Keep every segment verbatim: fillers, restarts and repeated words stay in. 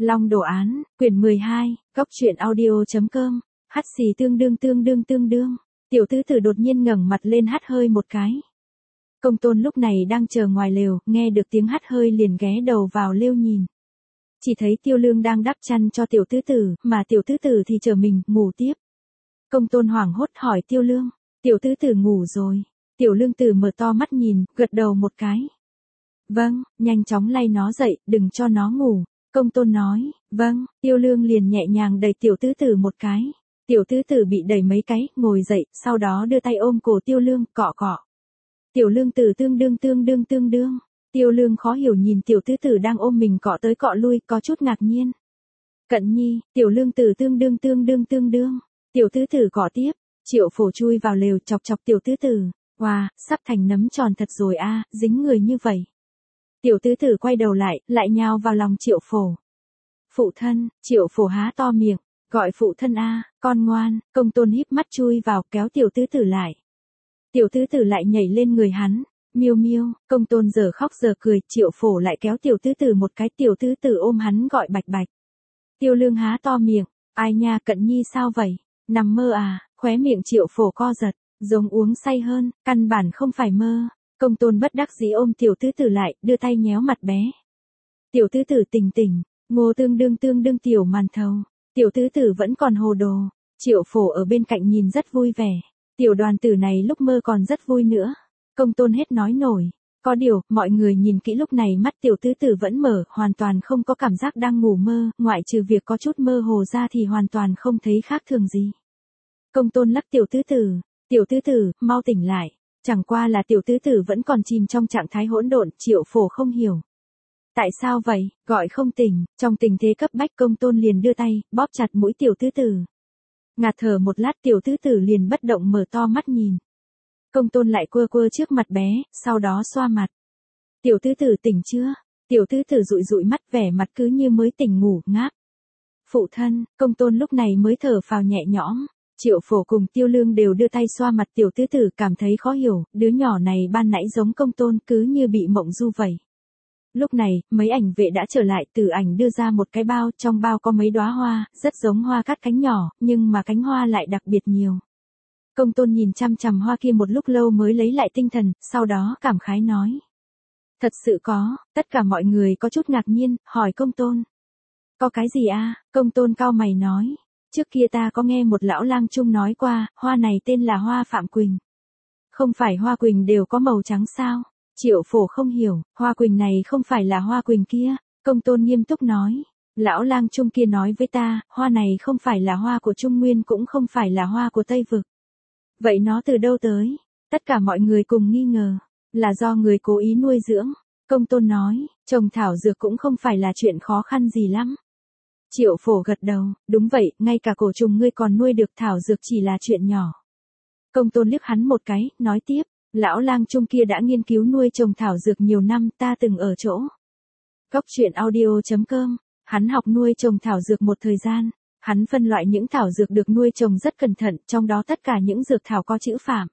Long đồ án, quyển mười hai, góc truyện audio.com, hắt xì tương đương tương đương tương đương. Tiểu tứ tử đột nhiên ngẩng mặt lên hắt hơi một cái. Công tôn lúc này đang chờ ngoài lều, nghe được tiếng hắt hơi liền ghé đầu vào lều nhìn. Chỉ thấy Tiêu Lương đang đắp chăn cho tiểu tứ tử, mà tiểu tứ tử thì chờ mình, ngủ tiếp. Công tôn hoảng hốt hỏi Tiêu Lương, tiểu tứ tử ngủ rồi. Tiểu Lương tử mở to mắt nhìn, gật đầu một cái. Vâng, nhanh chóng lay nó dậy, đừng cho nó ngủ. Công tôn nói, vâng, Tiêu Lương liền nhẹ nhàng đẩy tiểu tứ tử một cái. Tiểu tứ tử bị đẩy mấy cái, ngồi dậy, sau đó đưa tay ôm cổ Tiêu Lương, cọ cọ. Tiểu Lương tử tương đương tương đương tương đương. Tiêu Lương khó hiểu nhìn tiểu tứ tử đang ôm mình cọ tới cọ lui, có chút ngạc nhiên. Cận nhi, tiểu Lương tử tương đương tương đương tương đương. Tiểu tứ tử cọ tiếp, Triệu Phổ chui vào lều chọc chọc tiểu tứ tử. Wow, sắp thành nấm tròn thật rồi a, dính người như vậy. Tiểu tứ tử quay đầu lại, lại nhào vào lòng Triệu Phổ. Phụ thân, Triệu Phổ há to miệng, gọi phụ thân a, con ngoan. Công tôn híp mắt chui vào kéo tiểu tứ tử lại. Tiểu tứ tử lại nhảy lên người hắn. Miêu miêu, công tôn giờ khóc giờ cười, Triệu Phổ lại kéo tiểu tứ tử một cái, tiểu tứ tử ôm hắn gọi bạch bạch. Tiêu Lương há to miệng, ai nha, Cận nhi sao vậy, nằm mơ à? Khóe miệng Triệu Phổ co giật, giống uống say hơn, căn bản không phải mơ. Công tôn bất đắc dĩ ôm tiểu tứ tử lại, đưa tay nhéo mặt bé. Tiểu tứ tử tỉnh tỉnh, ngô tương đương tương đương tiểu màn thầu. Tiểu tứ tử vẫn còn hồ đồ. Triệu Phổ ở bên cạnh nhìn rất vui vẻ. Tiểu đoàn tử này lúc mơ còn rất vui nữa. Công tôn hết nói nổi. Có điều, mọi người nhìn kỹ lúc này mắt tiểu tứ tử vẫn mở, hoàn toàn không có cảm giác đang ngủ mơ, ngoại trừ việc có chút mơ hồ ra thì hoàn toàn không thấy khác thường gì. Công tôn lắc tiểu tứ tử, tiểu tứ tử, mau tỉnh lại. Chẳng qua là tiểu tứ tử vẫn còn chìm trong trạng thái hỗn độn, Triệu Phổ không hiểu. Tại sao vậy, gọi không tỉnh, trong tình thế cấp bách công tôn liền đưa tay, bóp chặt mũi tiểu tứ tử. Ngạt thở một lát tiểu tứ tử liền bất động mở to mắt nhìn. Công tôn lại quơ quơ trước mặt bé, sau đó xoa mặt. Tiểu tứ tử tỉnh chưa? Tiểu tứ tử dụi dụi mắt vẻ mặt cứ như mới tỉnh ngủ, ngáp. Phụ thân, công tôn lúc này mới thở phào nhẹ nhõm. Triệu Phổ cùng Tiêu Lương đều đưa tay xoa mặt tiểu tứ tử, cảm thấy khó hiểu, đứa nhỏ này ban nãy giống công tôn cứ như bị mộng du vậy. Lúc này, mấy ảnh vệ đã trở lại, Tử Ảnh đưa ra một cái bao, trong bao có mấy đóa hoa, rất giống hoa cát cánh nhỏ, nhưng mà cánh hoa lại đặc biệt nhiều. Công tôn nhìn chăm chằm hoa kia một lúc lâu mới lấy lại tinh thần, sau đó cảm khái nói. Thật sự có, tất cả mọi người có chút ngạc nhiên, hỏi công tôn. Có cái gì a? Công tôn cau mày nói. Trước kia ta có nghe một lão lang trung nói qua, hoa này tên là hoa Phạm Quỳnh. Không phải hoa quỳnh đều có màu trắng sao? Triệu Phổ không hiểu, hoa quỳnh này không phải là hoa quỳnh kia. Công tôn nghiêm túc nói. Lão lang trung kia nói với ta, hoa này không phải là hoa của Trung Nguyên cũng không phải là hoa của Tây Vực. Vậy nó từ đâu tới? Tất cả mọi người cùng nghi ngờ. Là do người cố ý nuôi dưỡng. Công tôn nói, trồng thảo dược cũng không phải là chuyện khó khăn gì lắm. Triệu Phổ gật đầu, đúng vậy, ngay cả cổ trùng ngươi còn nuôi được, thảo dược chỉ là chuyện nhỏ. Công tôn liếc hắn một cái, nói tiếp, lão lang trung kia đã nghiên cứu nuôi trồng thảo dược nhiều năm, ta từng ở chỗ. Góc truyện audio.com, hắn học nuôi trồng thảo dược một thời gian, hắn phân loại những thảo dược được nuôi trồng rất cẩn thận, trong đó tất cả những dược thảo có chữ Phạm.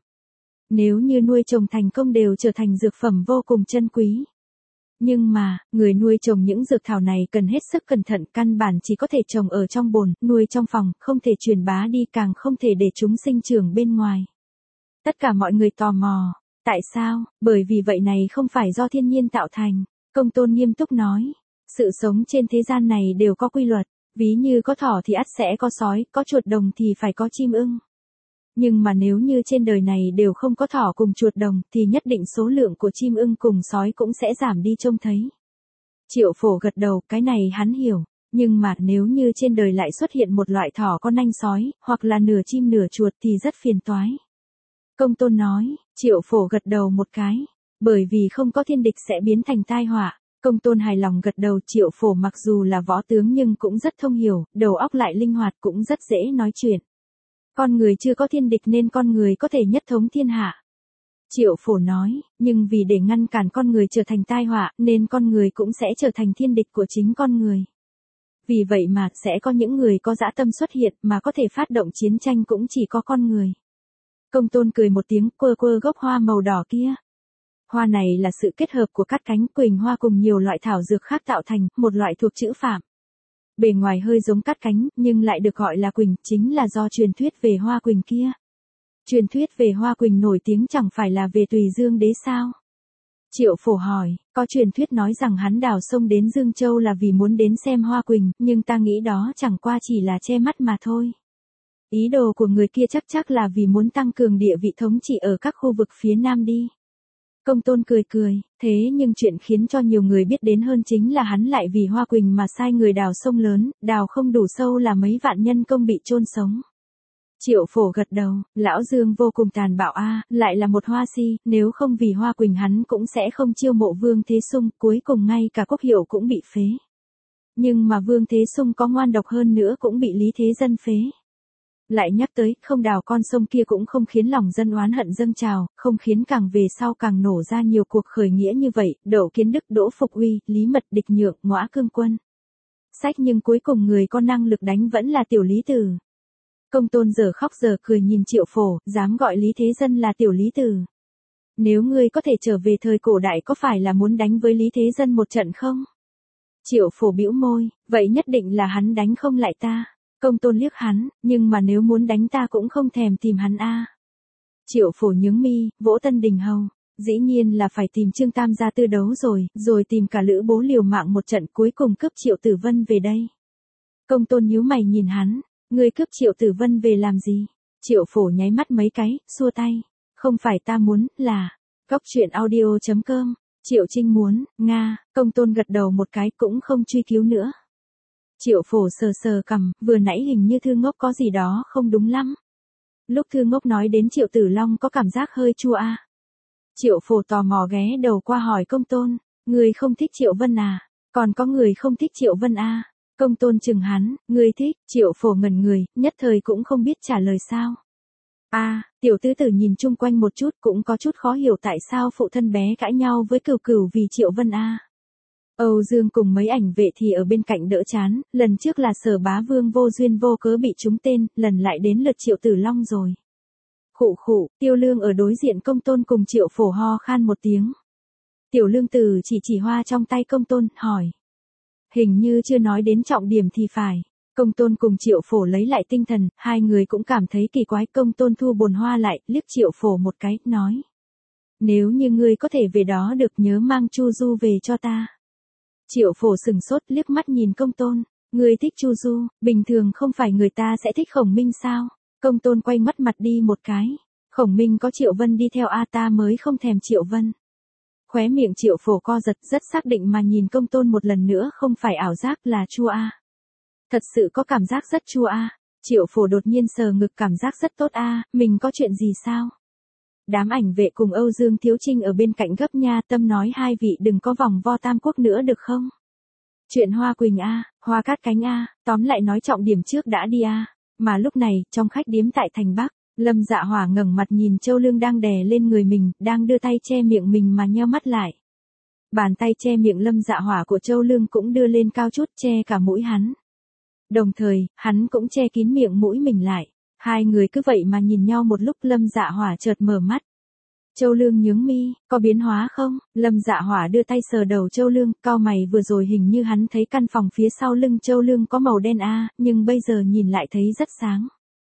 Nếu như nuôi trồng thành công đều trở thành dược phẩm vô cùng chân quý. Nhưng mà, người nuôi trồng những dược thảo này cần hết sức cẩn thận, căn bản chỉ có thể trồng ở trong bồn, nuôi trong phòng, không thể truyền bá đi, càng không thể để chúng sinh trưởng bên ngoài. Tất cả mọi người tò mò, tại sao? Bởi vì vậy này không phải do thiên nhiên tạo thành. Công tôn nghiêm túc nói, sự sống trên thế gian này đều có quy luật, ví như có thỏ thì ắt sẽ có sói, có chuột đồng thì phải có chim ưng. Nhưng mà nếu như trên đời này đều không có thỏ cùng chuột đồng, thì nhất định số lượng của chim ưng cùng sói cũng sẽ giảm đi trông thấy. Triệu Phổ gật đầu, cái này hắn hiểu. Nhưng mà nếu như trên đời lại xuất hiện một loại thỏ có nanh sói, hoặc là nửa chim nửa chuột thì rất phiền toái. Công tôn nói, Triệu Phổ gật đầu một cái. Bởi vì không có thiên địch sẽ biến thành tai họa. Công tôn hài lòng gật đầu. Triệu Phổ mặc dù là võ tướng nhưng cũng rất thông hiểu, đầu óc lại linh hoạt, cũng rất dễ nói chuyện. Con người chưa có thiên địch nên con người có thể nhất thống thiên hạ. Triệu Phổ nói, nhưng vì để ngăn cản con người trở thành tai họa, nên con người cũng sẽ trở thành thiên địch của chính con người. Vì vậy mà, sẽ có những người có dã tâm xuất hiện, mà có thể phát động chiến tranh cũng chỉ có con người. Công tôn cười một tiếng, quơ quơ gốc hoa màu đỏ kia. Hoa này là sự kết hợp của cát cánh, quỳnh hoa cùng nhiều loại thảo dược khác tạo thành, một loại thuộc chữ Phạm. Bề ngoài hơi giống cắt cánh, nhưng lại được gọi là Quỳnh, chính là do truyền thuyết về Hoa Quỳnh kia. Truyền thuyết về Hoa Quỳnh nổi tiếng chẳng phải là về Tùy Dương Đế sao? Triệu Phổ hỏi, có truyền thuyết nói rằng hắn đào sông đến Dương Châu là vì muốn đến xem Hoa Quỳnh, nhưng ta nghĩ đó chẳng qua chỉ là che mắt mà thôi. Ý đồ của người kia chắc chắc là vì muốn tăng cường địa vị thống trị ở các khu vực phía Nam đi. Công Tôn cười cười, thế nhưng chuyện khiến cho nhiều người biết đến hơn chính là hắn lại vì Hoa Quỳnh mà sai người đào sông lớn, đào không đủ sâu là mấy vạn nhân công bị chôn sống. Triệu Phổ gật đầu, lão Dương vô cùng tàn bạo a, lại là một hoa si, nếu không vì Hoa Quỳnh hắn cũng sẽ không chiêu mộ Vương Thế Sung, cuối cùng ngay cả quốc hiệu cũng bị phế. Nhưng mà Vương Thế Sung có ngoan độc hơn nữa cũng bị Lý Thế Dân phế. Lại nhắc tới, không đào con sông kia cũng không khiến lòng dân oán hận dâng trào, không khiến càng về sau càng nổ ra nhiều cuộc khởi nghĩa như vậy, Đỗ Kiến Đức, Đỗ Phục Uy, Lý Mật, Địch Nhượng, Ngõa Cương Quân. Sách nhưng cuối cùng người có năng lực đánh vẫn là tiểu Lý Tử. Công Tôn giờ khóc giờ cười nhìn Triệu Phổ, dám gọi Lý Thế Dân là tiểu Lý Tử. Nếu ngươi có thể trở về thời cổ đại có phải là muốn đánh với Lý Thế Dân một trận không? Triệu Phổ bĩu môi, vậy nhất định là hắn đánh không lại ta. Công Tôn liếc hắn, nhưng mà nếu muốn đánh ta cũng không thèm tìm hắn a. Triệu Phổ nhướng mi, vỗ Tân Đình Hầu, dĩ nhiên là phải tìm Trương Tam gia tư đấu rồi, rồi tìm cả Lữ Bố liều mạng một trận cuối cùng cướp Triệu Tử Vân về đây. Công Tôn nhíu mày nhìn hắn, ngươi cướp Triệu Tử Vân về làm gì? Triệu Phổ nháy mắt mấy cái, xua tay, không phải ta muốn, là Góc Truyện Audio chấm com. Triệu Trinh muốn, nga. Công Tôn gật đầu một cái cũng không truy cứu nữa. Triệu Phổ sờ sờ cằm, vừa nãy hình như Thư Ngốc có gì đó không đúng lắm. Lúc Thư Ngốc nói đến Triệu Tử Long có cảm giác hơi chua a. Triệu Phổ tò mò ghé đầu qua hỏi Công Tôn, người không thích Triệu Vân à? Còn có người không thích Triệu Vân a? Công Tôn chừng hắn, người thích? Triệu Phổ ngẩn người, nhất thời cũng không biết trả lời sao. A, à, tiểu tứ tử nhìn chung quanh một chút cũng có chút khó hiểu tại sao phụ thân bé cãi nhau với Cửu Cửu vì Triệu Vân a. Âu Dương cùng mấy ảnh vệ thì ở bên cạnh đỡ chán, lần trước là Sở Bá Vương vô duyên vô cớ bị trúng tên, lần lại đến lượt Triệu Tử Long rồi. Khụ khụ, Tiêu Lương ở đối diện Công Tôn cùng Triệu Phổ ho khan một tiếng. Tiểu Lương Tử chỉ chỉ hoa trong tay Công Tôn, hỏi. Hình như chưa nói đến trọng điểm thì phải. Công Tôn cùng Triệu Phổ lấy lại tinh thần, hai người cũng cảm thấy kỳ quái. Công Tôn thu bồn hoa lại, liếc Triệu Phổ một cái, nói. Nếu như ngươi có thể về đó được nhớ mang Chu Du về cho ta. Triệu Phổ sừng sốt liếc mắt nhìn Công Tôn, ngươi thích Chu Du, bình thường không phải người ta sẽ thích Khổng Minh sao? Công Tôn quay mắt mặt đi một cái, Khổng Minh có Triệu Vân đi theo a ta mới không thèm Triệu Vân. Khóe miệng Triệu Phổ co giật rất xác định mà nhìn Công Tôn một lần nữa không phải ảo giác là chua a. Thật sự có cảm giác rất chua a. Triệu Phổ đột nhiên sờ ngực cảm giác rất tốt a, mình có chuyện gì sao? Đám ảnh vệ cùng Âu Dương Thiếu Trinh ở bên cạnh gấp nha tâm nói hai vị đừng có vòng vo Tam Quốc nữa được không? Chuyện Hoa Quỳnh a, Hoa Cát Cánh a, tóm lại nói trọng điểm trước đã đi a. Mà lúc này, trong khách điếm tại thành Bắc, Lâm Dạ Hỏa ngẩng mặt nhìn Châu Lương đang đè lên người mình, đang đưa tay che miệng mình mà nheo mắt lại. Bàn tay che miệng Lâm Dạ Hỏa của Châu Lương cũng đưa lên cao chút che cả mũi hắn. Đồng thời, hắn cũng che kín miệng mũi mình lại. Hai người cứ vậy mà nhìn nhau một lúc Lâm Dạ Hỏa chợt mở mắt. Châu Lương nhướng mi, có biến hóa không? Lâm Dạ Hỏa đưa tay sờ đầu Châu Lương, cau mày vừa rồi hình như hắn thấy căn phòng phía sau lưng Châu Lương có màu đen a, nhưng bây giờ nhìn lại thấy rất sáng.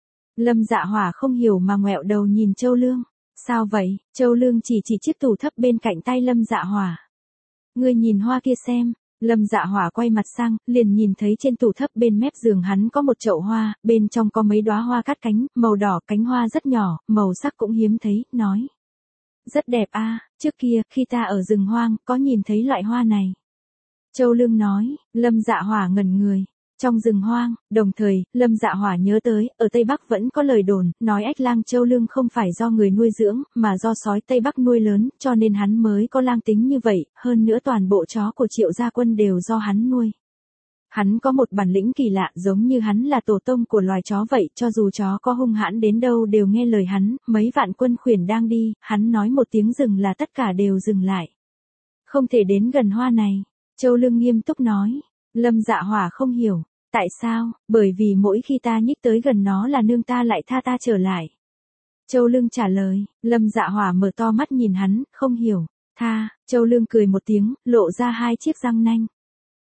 Lâm Dạ Hỏa không hiểu mà ngoẹo đầu nhìn Châu Lương. Sao vậy? Châu Lương chỉ chỉ chiếc tủ thấp bên cạnh tay Lâm Dạ Hỏa. Ngươi nhìn hoa kia xem. Lâm Dạ Hỏa quay mặt sang, liền nhìn thấy trên tủ thấp bên mép giường hắn có một chậu hoa, bên trong có mấy đóa hoa cát cánh, màu đỏ, cánh hoa rất nhỏ, màu sắc cũng hiếm thấy, nói. Rất đẹp a, trước kia, khi ta ở rừng hoang, có nhìn thấy loại hoa này. Châu Lương nói, Lâm Dạ Hỏa ngẩn người. Trong rừng hoang, đồng thời, Lâm Dạ Hỏa nhớ tới, ở Tây Bắc vẫn có lời đồn, nói ếch lang Châu Lương không phải do người nuôi dưỡng, mà do sói Tây Bắc nuôi lớn, cho nên hắn mới có lang tính như vậy, hơn nữa toàn bộ chó của Triệu gia quân đều do hắn nuôi. Hắn có một bản lĩnh kỳ lạ giống như hắn là tổ tông của loài chó vậy, cho dù chó có hung hãn đến đâu đều nghe lời hắn, mấy vạn quân khuyển đang đi, hắn nói một tiếng dừng là tất cả đều dừng lại. Không thể đến gần hoa này, Châu Lương nghiêm túc nói, Lâm Dạ Hỏa không hiểu. Tại sao? Bởi vì mỗi khi ta nhích tới gần nó là nương ta lại tha ta trở lại. Châu Lương trả lời, Lâm Dạ Hỏa mở to mắt nhìn hắn, không hiểu. Tha, Châu Lương cười một tiếng, lộ ra hai chiếc răng nanh.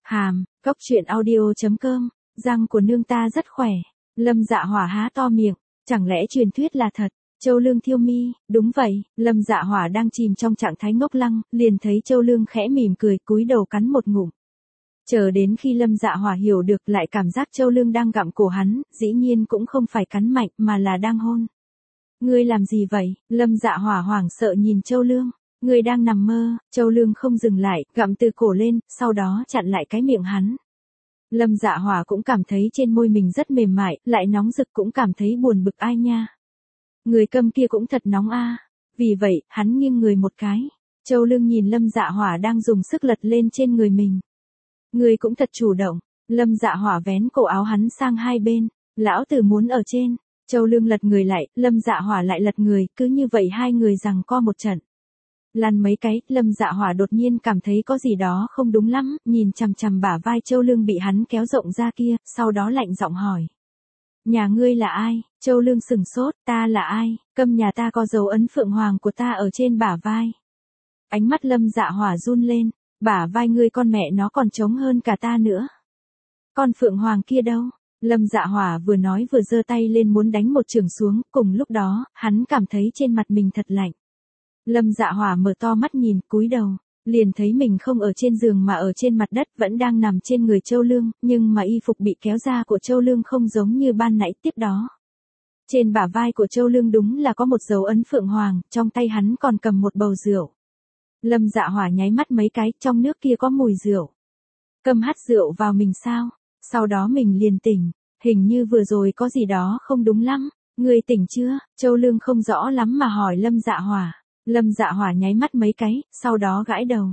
Hàm, cốc truyện audio.com, răng của nương ta rất khỏe. Lâm Dạ Hỏa há to miệng, chẳng lẽ truyền thuyết là thật? Châu Lương thiêu mi, đúng vậy, Lâm Dạ Hỏa đang chìm trong trạng thái ngốc lăng, liền thấy Châu Lương khẽ mỉm cười cúi đầu cắn một ngụm. Chờ đến khi Lâm Dạ Hỏa hiểu được lại cảm giác Châu Lương đang gặm cổ hắn, dĩ nhiên cũng không phải cắn mạnh mà là đang hôn. Ngươi làm gì vậy? Lâm Dạ Hỏa hoảng sợ nhìn Châu Lương. Ngươi đang nằm mơ. Châu Lương không dừng lại, gặm từ cổ lên, sau đó chặn lại cái miệng hắn. Lâm Dạ Hỏa cũng cảm thấy trên môi mình rất mềm mại, lại nóng rực cũng cảm thấy buồn bực ai nha. Người câm kia cũng thật nóng a. Vì vậy, hắn nghiêng người một cái. Châu Lương nhìn Lâm Dạ Hỏa đang dùng sức lật lên trên người mình. Người cũng thật chủ động. Lâm Dạ Hỏa vén cổ áo hắn sang hai bên. Lão tử muốn ở trên. Châu Lương lật người lại, Lâm Dạ Hỏa lại lật người, cứ như vậy hai người giằng co một trận. Lăn mấy cái, Lâm Dạ Hỏa đột nhiên cảm thấy có gì đó không đúng lắm, nhìn chằm chằm bả vai Châu Lương bị hắn kéo rộng ra kia, sau đó lạnh giọng hỏi. Nhà ngươi là ai? Châu Lương sừng sốt, ta là ai? Câm nhà ta có dấu ấn phượng hoàng của ta ở trên bả vai. Ánh mắt Lâm Dạ Hỏa run lên, bả vai ngươi con mẹ nó còn trống hơn cả ta nữa. Con phượng hoàng kia đâu? Lâm Dạ Hỏa vừa nói vừa giơ tay lên muốn đánh một chưởng xuống, cùng lúc đó, hắn cảm thấy trên mặt mình thật lạnh. Lâm Dạ Hỏa mở to mắt nhìn, cúi đầu, liền thấy mình không ở trên giường mà ở trên mặt đất, vẫn đang nằm trên người Châu Lương, nhưng mà y phục bị kéo ra của Châu Lương không giống như ban nãy tiếp đó. Trên bả vai của Châu Lương đúng là có một dấu ấn phượng hoàng, trong tay hắn còn cầm một bầu rượu. Lâm Dạ Hỏa nháy mắt mấy cái, trong nước kia có mùi rượu. Cầm hắt rượu vào mình sao? Sau đó mình liền tỉnh, hình như vừa rồi có gì đó không đúng lắm. Người tỉnh chưa? Châu Lương không rõ lắm mà hỏi Lâm Dạ Hỏa. Lâm Dạ Hỏa nháy mắt mấy cái, sau đó gãi đầu.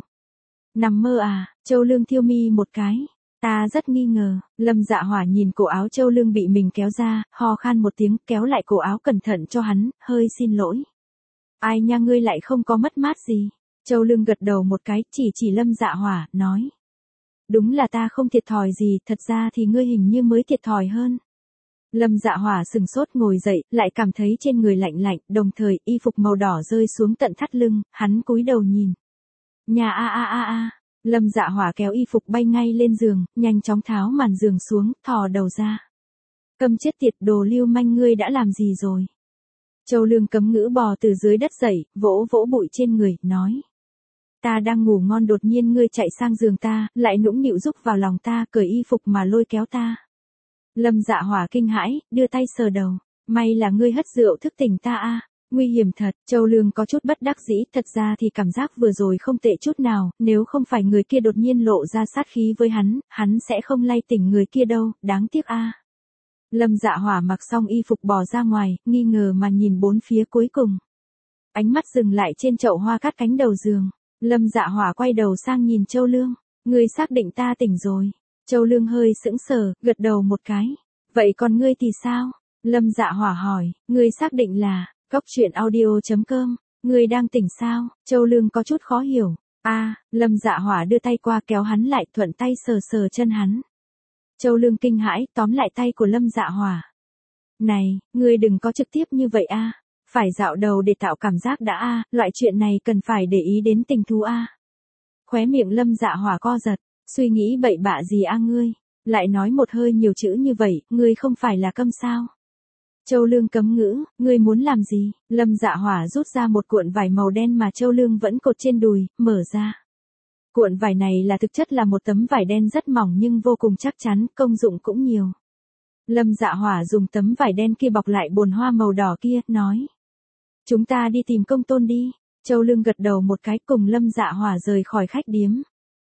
Nằm mơ à? Châu Lương thiêu mi một cái. Ta rất nghi ngờ. Lâm Dạ Hỏa nhìn cổ áo Châu Lương bị mình kéo ra, ho khan một tiếng, kéo lại cổ áo cẩn thận cho hắn, hơi xin lỗi. Ai nha, ngươi lại không có mất mát gì? Châu Lương gật đầu một cái, chỉ chỉ Lâm Dạ Hỏa, nói. Đúng là ta không thiệt thòi gì, thật ra thì ngươi hình như mới thiệt thòi hơn. Lâm Dạ Hỏa sừng sốt ngồi dậy, lại cảm thấy trên người lạnh lạnh, đồng thời y phục màu đỏ rơi xuống tận thắt lưng, hắn cúi đầu nhìn. Nhà a a a a. Lâm Dạ Hỏa kéo y phục bay ngay lên giường, nhanh chóng tháo màn giường xuống, thò đầu ra. Câm chết tiệt, đồ lưu manh, ngươi đã làm gì rồi? Châu Lương cấm ngữ bò từ dưới đất dậy, vỗ vỗ bụi trên người, nói. Ta đang ngủ ngon đột nhiên ngươi chạy sang giường ta, lại nũng nịu rúc vào lòng ta, cởi y phục mà lôi kéo ta. Lâm Dạ Hỏa kinh hãi, đưa tay sờ đầu. May là ngươi hất rượu thức tỉnh ta a. Nguy hiểm thật. Châu Lương có chút bất đắc dĩ, thật ra thì cảm giác vừa rồi không tệ chút nào, nếu không phải người kia đột nhiên lộ ra sát khí với hắn, hắn sẽ không lay tỉnh người kia đâu, đáng tiếc a. Lâm Dạ Hỏa mặc xong y phục bò ra ngoài, nghi ngờ mà nhìn bốn phía cuối cùng. Ánh mắt dừng lại trên chậu hoa cát cánh đầu giường. Lâm Dạ Hỏa quay đầu sang nhìn Châu Lương. Ngươi xác định ta tỉnh rồi. Châu Lương hơi sững sờ, gật đầu một cái. Vậy còn ngươi thì sao? Lâm Dạ Hỏa hỏi, ngươi xác định là, cốc truyện audio.com, ngươi đang tỉnh sao? Châu Lương có chút khó hiểu. A, à, Lâm Dạ Hỏa đưa tay qua kéo hắn lại, thuận tay sờ sờ chân hắn. Châu Lương kinh hãi, tóm lại tay của Lâm Dạ Hỏa. Này, ngươi đừng có trực tiếp như vậy a. À. Phải dạo đầu để tạo cảm giác đã a, à, loại chuyện này cần phải để ý đến tình thú a. À. Khóe miệng Lâm Dạ Hỏa co giật, suy nghĩ bậy bạ gì a à ngươi, lại nói một hơi nhiều chữ như vậy, ngươi không phải là câm sao? Châu Lương cấm ngữ, ngươi muốn làm gì? Lâm Dạ Hỏa rút ra một cuộn vải màu đen mà Châu Lương vẫn cột trên đùi, mở ra. Cuộn vải này là thực chất là một tấm vải đen rất mỏng nhưng vô cùng chắc chắn, công dụng cũng nhiều. Lâm Dạ Hỏa dùng tấm vải đen kia bọc lại bồn hoa màu đỏ kia, nói. Chúng ta đi tìm Công Tôn đi. Châu Lương gật đầu một cái, cùng Lâm Dạ Hỏa rời khỏi khách điếm.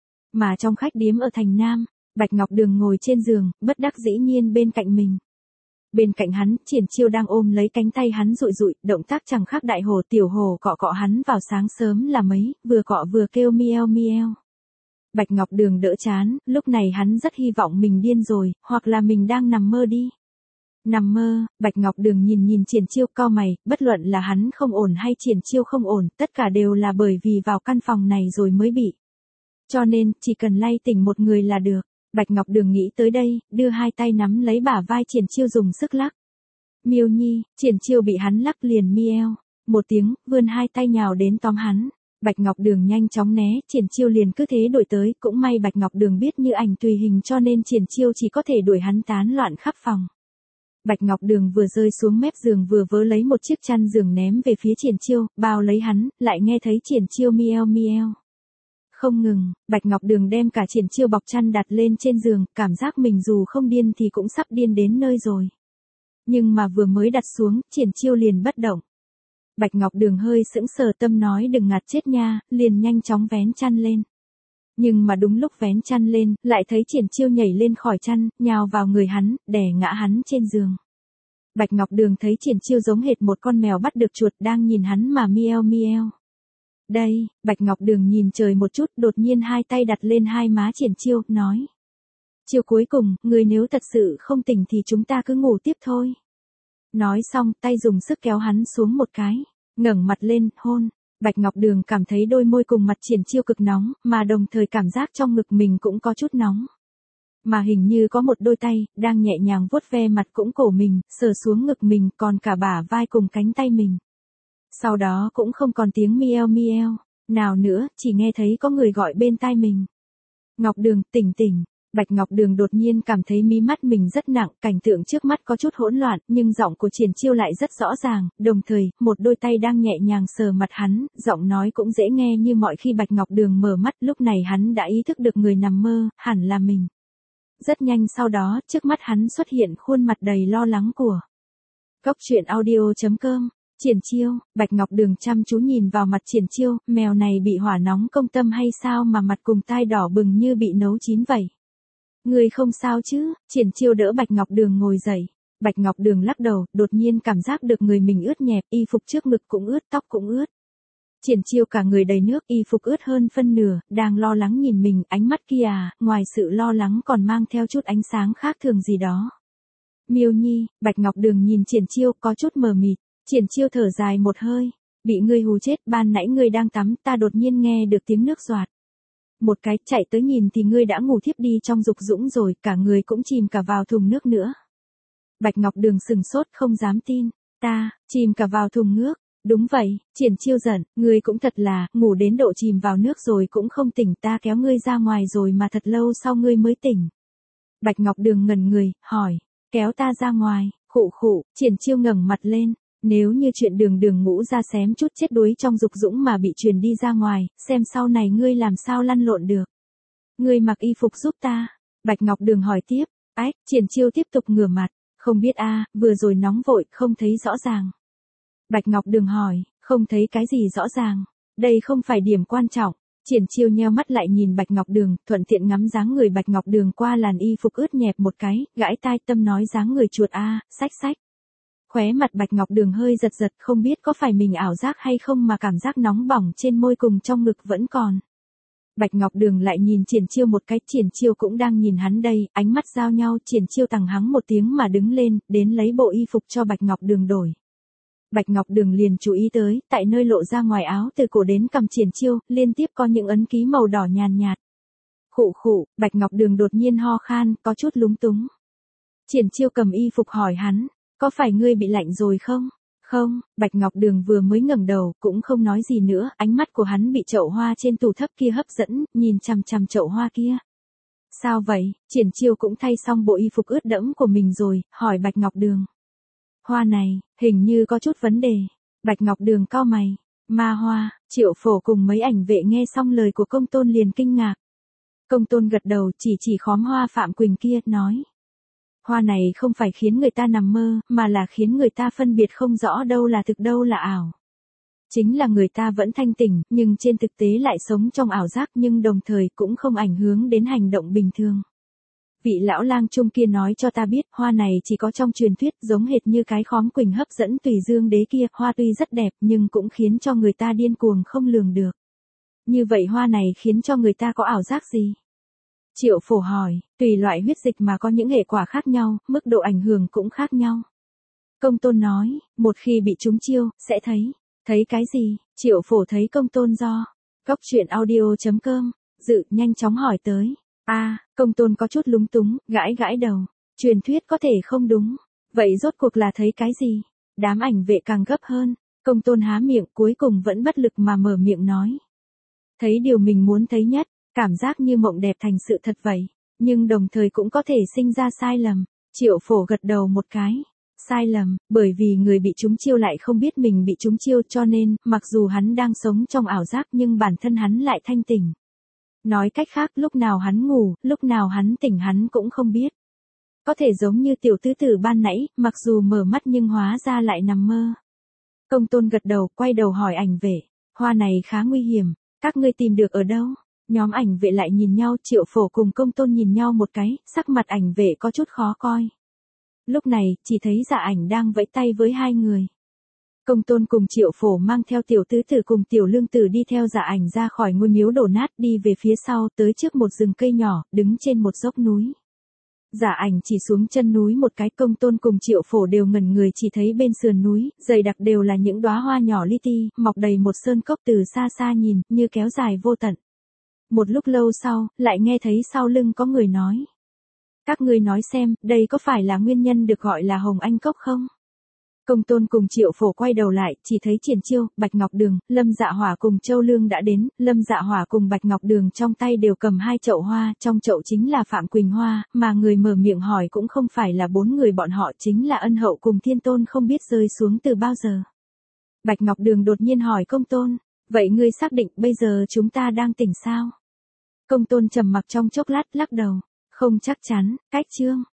Mà trong khách điếm ở thành Nam, Bạch Ngọc Đường ngồi trên giường, bất đắc dĩ nhiên bên cạnh mình. Bên cạnh hắn, Triển Chiêu đang ôm lấy cánh tay hắn dụi dụi, động tác chẳng khác đại hồ tiểu hồ cọ cọ hắn vào sáng sớm là mấy, vừa cọ vừa kêu mieo mieo. Bạch Ngọc Đường đỡ chán, lúc này hắn rất hy vọng mình điên rồi, hoặc là mình đang nằm mơ đi. Nằm mơ, Bạch Ngọc Đường nhìn nhìn Triển Chiêu cau mày, bất luận là hắn không ổn hay Triển Chiêu không ổn, tất cả đều là bởi vì vào căn phòng này rồi mới bị. Cho nên, chỉ cần lay tỉnh một người là được. Bạch Ngọc Đường nghĩ tới đây, đưa hai tay nắm lấy bả vai Triển Chiêu dùng sức lắc. Miêu Nhi, Triển Chiêu bị hắn lắc liền mieo một tiếng, vươn hai tay nhào đến tóm hắn. Bạch Ngọc Đường nhanh chóng né, Triển Chiêu liền cứ thế đuổi tới, cũng may Bạch Ngọc Đường biết như ảnh tùy hình cho nên Triển Chiêu chỉ có thể đuổi hắn tán loạn khắp phòng. Bạch Ngọc Đường vừa rơi xuống mép giường vừa vớ lấy một chiếc chăn giường ném về phía Triển Chiêu, bao lấy hắn, lại nghe thấy Triển Chiêu mieo mieo. Không ngừng, Bạch Ngọc Đường đem cả Triển Chiêu bọc chăn đặt lên trên giường, cảm giác mình dù không điên thì cũng sắp điên đến nơi rồi. Nhưng mà vừa mới đặt xuống, Triển Chiêu liền bất động. Bạch Ngọc Đường hơi sững sờ, tâm nói đừng ngạt chết nha, liền nhanh chóng vén chăn lên. Nhưng mà đúng lúc vén chăn lên, lại thấy Triển Chiêu nhảy lên khỏi chăn, nhào vào người hắn, đè ngã hắn trên giường. Bạch Ngọc Đường thấy Triển Chiêu giống hệt một con mèo bắt được chuột đang nhìn hắn mà mieo mieo. Đây, Bạch Ngọc Đường nhìn trời một chút, đột nhiên hai tay đặt lên hai má Triển Chiêu, nói. Chiêu cuối cùng, người nếu thật sự không tỉnh thì chúng ta cứ ngủ tiếp thôi. Nói xong, tay dùng sức kéo hắn xuống một cái, ngẩng mặt lên, hôn. Bạch Ngọc Đường cảm thấy đôi môi cùng mặt Triển Chiêu cực nóng, mà đồng thời cảm giác trong ngực mình cũng có chút nóng. Mà hình như có một đôi tay, đang nhẹ nhàng vuốt ve mặt cũng cổ mình, sờ xuống ngực mình, còn cả bả vai cùng cánh tay mình. Sau đó cũng không còn tiếng mieo mieo, nào nữa, chỉ nghe thấy có người gọi bên tai mình. Ngọc Đường, tỉnh tỉnh. Bạch Ngọc Đường đột nhiên cảm thấy mí mắt mình rất nặng, cảnh tượng trước mắt có chút hỗn loạn, nhưng giọng của Triển Chiêu lại rất rõ ràng, đồng thời, một đôi tay đang nhẹ nhàng sờ mặt hắn, giọng nói cũng dễ nghe như mọi khi Bạch Ngọc Đường mở mắt, lúc này hắn đã ý thức được người nằm mơ, hẳn là mình. Rất nhanh sau đó, trước mắt hắn xuất hiện khuôn mặt đầy lo lắng của Cốc truyện audio chấm com. Triển Chiêu, Bạch Ngọc Đường chăm chú nhìn vào mặt Triển Chiêu, mèo này bị hỏa nóng công tâm hay sao mà mặt cùng tai đỏ bừng như bị nấu chín vậy. Người không sao chứ? Triển Chiêu đỡ Bạch Ngọc Đường ngồi dậy. Bạch Ngọc Đường lắc đầu, đột nhiên cảm giác được người mình ướt nhẹp, y phục trước ngực cũng ướt, tóc cũng ướt. Triển Chiêu cả người đầy nước, y phục ướt hơn phân nửa, đang lo lắng nhìn mình, ánh mắt kia à, ngoài sự lo lắng còn mang theo chút ánh sáng khác thường gì đó. Miêu Nhi, Bạch Ngọc Đường nhìn Triển Chiêu có chút mờ mịt. Triển Chiêu thở dài một hơi, bị ngươi hù chết, ban nãy ngươi đang tắm, ta đột nhiên nghe được tiếng nước giọt. Một cái, chạy tới nhìn thì ngươi đã ngủ thiếp đi trong dục dũng rồi, cả người cũng chìm cả vào thùng nước nữa. Bạch Ngọc Đường sừng sốt không dám tin, ta, chìm cả vào thùng nước, đúng vậy, Triển Chiêu giận, ngươi cũng thật là, ngủ đến độ chìm vào nước rồi cũng không tỉnh, ta kéo ngươi ra ngoài rồi mà thật lâu sau ngươi mới tỉnh. Bạch Ngọc Đường ngẩn người, hỏi, kéo ta ra ngoài, khụ khụ, Triển Chiêu ngẩng mặt lên. Nếu như chuyện Đường Đường ngũ ra xém chút chết đuối trong dục dũng mà bị truyền đi ra ngoài, xem sau này ngươi làm sao lăn lộn được. Ngươi mặc y phục giúp ta. Bạch Ngọc Đường hỏi tiếp, ách, Triển Chiêu tiếp tục ngửa mặt, không biết a, vừa rồi nóng vội, không thấy rõ ràng. Bạch Ngọc Đường hỏi, không thấy cái gì rõ ràng, đây không phải điểm quan trọng. Triển Chiêu nheo mắt lại nhìn Bạch Ngọc Đường, thuận tiện ngắm dáng người Bạch Ngọc Đường qua làn y phục ướt nhẹp một cái, gãi tai, tâm nói dáng người chuột a, xách xách. Khóe mặt Bạch Ngọc Đường hơi giật giật, không biết có phải mình ảo giác hay không mà cảm giác nóng bỏng trên môi cùng trong ngực vẫn còn. Bạch Ngọc Đường lại nhìn Triển Chiêu một cái, Triển Chiêu cũng đang nhìn hắn đây, ánh mắt giao nhau, Triển Chiêu tằng hắng một tiếng mà đứng lên, đến lấy bộ y phục cho Bạch Ngọc Đường đổi. Bạch Ngọc Đường liền chú ý tới, tại nơi lộ ra ngoài áo từ cổ đến cằm Triển Chiêu, liên tiếp có những ấn ký màu đỏ nhàn nhạt. Khụ khụ, Bạch Ngọc Đường đột nhiên ho khan, có chút lúng túng. Triển Chiêu cầm y phục hỏi hắn, có phải ngươi bị lạnh rồi không? Không, Bạch Ngọc Đường vừa mới ngẩng đầu, cũng không nói gì nữa, ánh mắt của hắn bị chậu hoa trên tủ thấp kia hấp dẫn, nhìn chằm chằm chậu hoa kia. Sao vậy? Triển Chiêu cũng thay xong bộ y phục ướt đẫm của mình rồi, hỏi Bạch Ngọc Đường. Hoa này, hình như có chút vấn đề. Bạch Ngọc Đường cau mày. Ma hoa, Triệu Phổ cùng mấy ảnh vệ nghe xong lời của Công Tôn liền kinh ngạc. Công Tôn gật đầu, chỉ chỉ khóm hoa Phạm Quỳnh kia, nói. Hoa này không phải khiến người ta nằm mơ, mà là khiến người ta phân biệt không rõ đâu là thực đâu là ảo. Chính là người ta vẫn thanh tỉnh, nhưng trên thực tế lại sống trong ảo giác, nhưng đồng thời cũng không ảnh hưởng đến hành động bình thường. Vị lão lang trung kia nói cho ta biết, hoa này chỉ có trong truyền thuyết, giống hệt như cái khóm quỳnh hấp dẫn Tùy Dương Đế kia, hoa tuy rất đẹp nhưng cũng khiến cho người ta điên cuồng không lường được. Như vậy hoa này khiến cho người ta có ảo giác gì? Triệu Phổ hỏi, tùy loại huyết dịch mà có những hệ quả khác nhau, mức độ ảnh hưởng cũng khác nhau. Công Tôn nói, một khi bị trúng chiêu, sẽ thấy. Thấy cái gì? Triệu Phổ thấy Công Tôn do. Cốc truyện audio chấm com, dự, nhanh chóng hỏi tới. a à, Công Tôn có chút lúng túng, gãi gãi đầu. Truyền thuyết có thể không đúng. Vậy rốt cuộc là thấy cái gì? Đám ảnh vệ càng gấp hơn. Công Tôn há miệng, cuối cùng vẫn bất lực mà mở miệng nói. Thấy điều mình muốn thấy nhất, cảm giác như mộng đẹp thành sự thật vậy, nhưng đồng thời cũng có thể sinh ra sai lầm. Triệu Phổ gật đầu một cái. Sai lầm, bởi vì người bị trúng chiêu lại không biết mình bị trúng chiêu cho nên, mặc dù hắn đang sống trong ảo giác nhưng bản thân hắn lại thanh tỉnh. Nói cách khác, lúc nào hắn ngủ, lúc nào hắn tỉnh hắn cũng không biết. Có thể giống như tiểu tứ tử ban nãy, mặc dù mở mắt nhưng hóa ra lại nằm mơ. Công Tôn gật đầu, quay đầu hỏi ảnh vệ, hoa này khá nguy hiểm, các ngươi tìm được ở đâu? Nhóm ảnh vệ lại nhìn nhau, Triệu Phổ cùng Công Tôn nhìn nhau một cái, sắc mặt ảnh vệ có chút khó coi. Lúc này, chỉ thấy Dạ Ảnh đang vẫy tay với hai người. Công Tôn cùng Triệu Phổ mang theo tiểu tứ tử cùng tiểu lương tử đi theo Dạ Ảnh ra khỏi ngôi miếu đổ nát, đi về phía sau tới trước một rừng cây nhỏ, đứng trên một dốc núi. Dạ Ảnh chỉ xuống chân núi một cái, Công Tôn cùng Triệu Phổ đều ngẩn người, chỉ thấy bên sườn núi, dày đặc đều là những đóa hoa nhỏ li ti, mọc đầy một sơn cốc, từ xa xa nhìn, như kéo dài vô tận. Một lúc lâu sau, lại nghe thấy sau lưng có người nói. Các ngươi nói xem, đây có phải là nguyên nhân được gọi là Hồng Anh Cốc không? Công Tôn cùng Triệu Phổ quay đầu lại, chỉ thấy Triển Chiêu, Bạch Ngọc Đường, Lâm Dạ Hỏa cùng Châu Lương đã đến. Lâm Dạ Hỏa cùng Bạch Ngọc Đường trong tay đều cầm hai chậu hoa, trong chậu chính là Phạm Quỳnh Hoa, mà người mở miệng hỏi cũng không phải là bốn người bọn họ, chính là Ân Hậu cùng Thiên Tôn, không biết rơi xuống từ bao giờ. Bạch Ngọc Đường đột nhiên hỏi Công Tôn, vậy ngươi xác định bây giờ chúng ta đang tỉnh sao? Công Tôn trầm mặc trong chốc lát, lắc đầu, không chắc chắn. Cách chương